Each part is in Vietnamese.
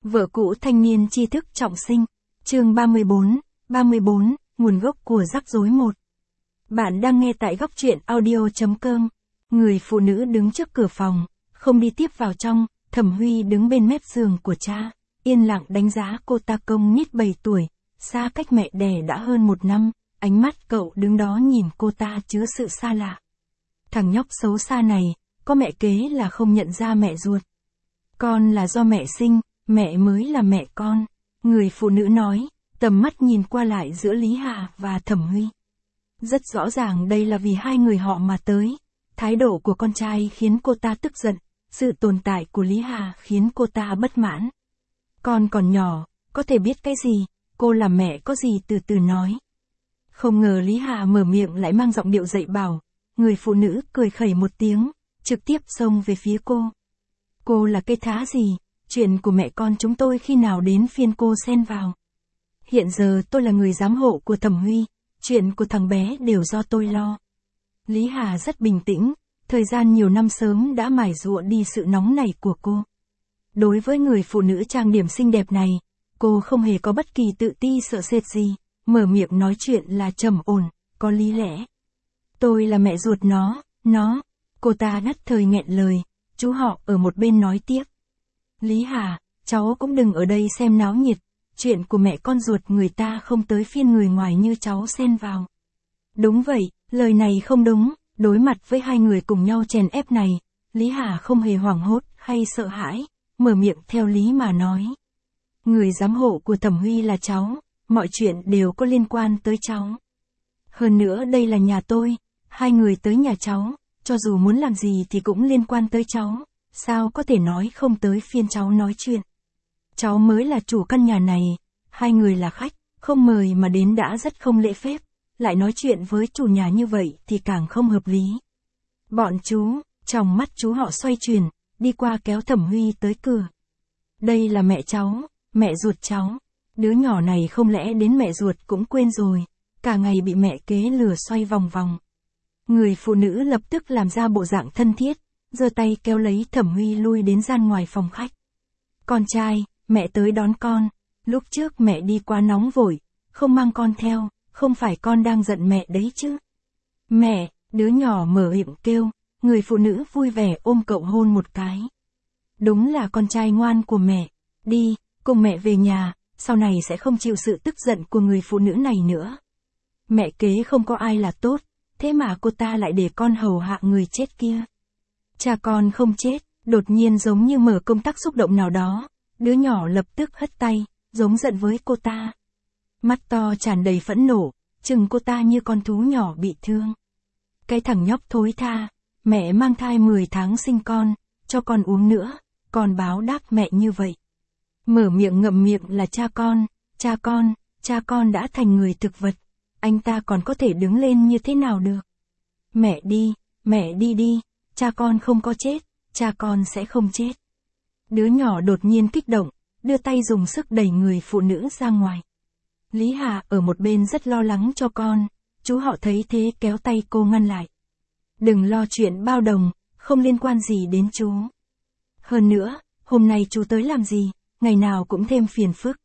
Vợ cũ thanh niên tri thức trọng sinh. Chương 34, nguồn gốc của rắc rối 1. Bạn đang nghe tại góc truyện audio.com. Người phụ nữ đứng trước cửa phòng, không đi tiếp vào trong, Thẩm Huy đứng bên mép giường của cha, yên lặng đánh giá cô ta công nít 7 tuổi, xa cách mẹ đẻ đã hơn 1 năm, ánh mắt cậu đứng đó nhìn cô ta chứa sự xa lạ. Thằng nhóc xấu xa này, có mẹ kế là không nhận ra mẹ ruột. Con là do mẹ sinh, mẹ mới là mẹ con. Người phụ nữ nói, tầm mắt nhìn qua lại giữa Lý Hà và Thẩm Huy. Rất rõ ràng đây là vì hai người họ mà tới. Thái độ của con trai khiến cô ta tức giận, sự tồn tại của Lý Hà khiến cô ta bất mãn. Con còn nhỏ, có thể biết cái gì, cô là mẹ có gì từ từ nói. Không ngờ Lý Hà mở miệng lại mang giọng điệu dạy bảo, người phụ nữ cười khẩy một tiếng, trực tiếp xông về phía cô. Cô là cái thá gì, chuyện của mẹ con chúng tôi khi nào đến phiên cô xen vào. Hiện giờ tôi là người giám hộ của Thẩm Huy, chuyện của thằng bé đều do tôi lo. Lý Hà rất bình tĩnh, thời gian nhiều năm sớm đã mài giũa đi sự nóng nảy của cô. Đối với người phụ nữ trang điểm xinh đẹp này, cô không hề có bất kỳ tự ti sợ sệt gì, mở miệng nói chuyện là trầm ổn, có lý lẽ. Tôi là mẹ ruột nó, cô ta ngắt thời nghẹn lời, chú họ ở một bên nói tiếp. Lý Hà, cháu cũng đừng ở đây xem náo nhiệt, chuyện của mẹ con ruột người ta không tới phiên người ngoài như cháu xen vào. Đúng vậy, lời này không đúng, đối mặt với hai người cùng nhau chèn ép này, Lý Hà không hề hoảng hốt hay sợ hãi, mở miệng theo lý mà nói. Người giám hộ của Thẩm Huy là cháu, mọi chuyện đều có liên quan tới cháu. Hơn nữa đây là nhà tôi, hai người tới nhà cháu, cho dù muốn làm gì thì cũng liên quan tới cháu, sao có thể nói không tới phiên cháu nói chuyện. Cháu mới là chủ căn nhà này, hai người là khách, không mời mà đến đã rất không lễ phép, lại nói chuyện với chủ nhà như vậy thì càng không hợp lý. Bọn chú, trong mắt chú họ xoay chuyển, đi qua kéo Thẩm Huy tới cửa. Đây là mẹ cháu, mẹ ruột cháu, đứa nhỏ này không lẽ đến mẹ ruột cũng quên rồi, cả ngày bị mẹ kế lừa xoay vòng vòng. Người phụ nữ lập tức làm ra bộ dạng thân thiết, giơ tay kéo lấy Thẩm Huy lui đến gian ngoài phòng khách. Con trai, mẹ tới đón con, lúc trước mẹ đi quá nóng vội, không mang con theo, không phải con đang giận mẹ đấy chứ. Mẹ, đứa nhỏ mở miệng kêu, người phụ nữ vui vẻ ôm cậu hôn một cái. Đúng là con trai ngoan của mẹ, đi, cùng mẹ về nhà, sau này sẽ không chịu sự tức giận của người phụ nữ này nữa. Mẹ kế không có ai là tốt, thế mà cô ta lại để con hầu hạ người chết kia. Cha con không chết, đột nhiên giống như mở công tắc xúc động nào đó, đứa nhỏ lập tức hất tay, giống giận với cô ta. Mắt to tràn đầy phẫn nộ, chừng cô ta như con thú nhỏ bị thương. Cái thằng nhóc thối tha, mẹ mang thai 10 tháng sinh con, cho con uống nữa, còn báo đáp mẹ như vậy. Mở miệng ngậm miệng là cha con đã thành người thực vật, anh ta còn có thể đứng lên như thế nào được. Mẹ đi đi, cha con không có chết, cha con sẽ không chết. Đứa nhỏ đột nhiên kích động, đưa tay dùng sức đẩy người phụ nữ ra ngoài. Lý Hà ở một bên rất lo lắng cho con, chú họ thấy thế kéo tay cô ngăn lại. Đừng lo chuyện bao đồng, không liên quan gì đến chú. Hơn nữa, hôm nay chú tới làm gì, ngày nào cũng thêm phiền phức.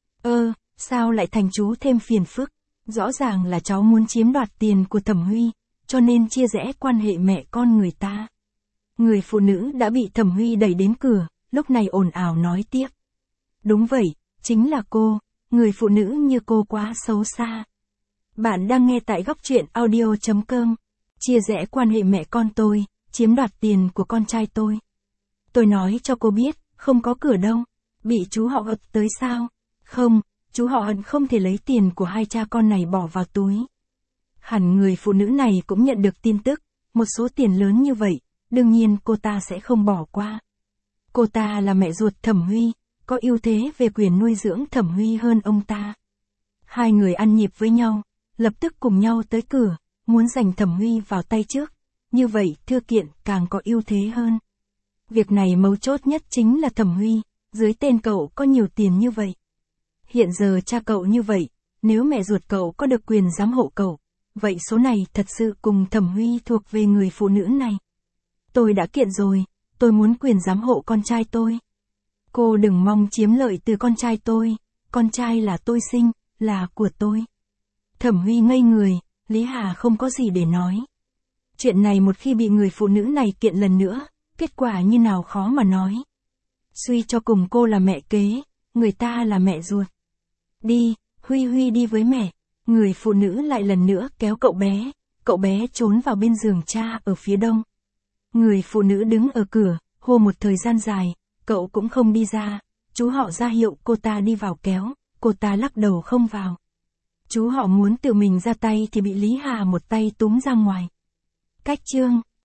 Sao lại thành chú thêm phiền phức? Rõ ràng là cháu muốn chiếm đoạt tiền của Thẩm Huy, cho nên chia rẽ quan hệ mẹ con người ta. Người phụ nữ đã bị Thẩm Huy đẩy đến cửa, lúc này ồn ào nói tiếp. Đúng vậy, chính là cô, người phụ nữ như cô quá xấu xa. Bạn đang nghe tại góc truyện audio.com. Chia rẽ quan hệ mẹ con tôi, chiếm đoạt tiền của con trai tôi. Tôi nói cho cô biết, không có cửa đâu. Bị chú họ ập tới sao? Không, chú họ hận không thể lấy tiền của hai cha con này bỏ vào túi. Hẳn người phụ nữ này cũng nhận được tin tức, một số tiền lớn như vậy, đương nhiên cô ta sẽ không bỏ qua. Cô ta là mẹ ruột Thẩm Huy, có ưu thế về quyền nuôi dưỡng Thẩm Huy hơn ông ta. Hai người ăn nhịp với nhau, lập tức cùng nhau tới cửa, muốn giành Thẩm Huy vào tay trước, như vậy thư kiện càng có ưu thế hơn. Việc này mấu chốt nhất chính là Thẩm Huy, dưới tên cậu có nhiều tiền như vậy. Hiện giờ cha cậu như vậy, nếu mẹ ruột cậu có được quyền giám hộ cậu, vậy số này thật sự cùng Thẩm Huy thuộc về người phụ nữ này. Tôi đã kiện rồi, tôi muốn quyền giám hộ con trai tôi. Cô đừng mong chiếm lợi từ con trai tôi, con trai là tôi sinh, là của tôi. Thẩm Huy ngây người, Lý Hà không có gì để nói. Chuyện này một khi bị người phụ nữ này kiện lần nữa, kết quả như nào khó mà nói. Suy cho cùng cô là mẹ kế, người ta là mẹ ruột. Đi, Huy đi với mẹ. Người phụ nữ lại lần nữa kéo cậu bé trốn vào bên giường cha ở phía đông. Người phụ nữ đứng ở cửa, hô một thời gian dài, cậu cũng không đi ra, chú họ ra hiệu cô ta đi vào kéo, cô ta lắc đầu không vào. Chú họ muốn tự mình ra tay thì bị Lý Hà một tay túm ra ngoài. Cách chương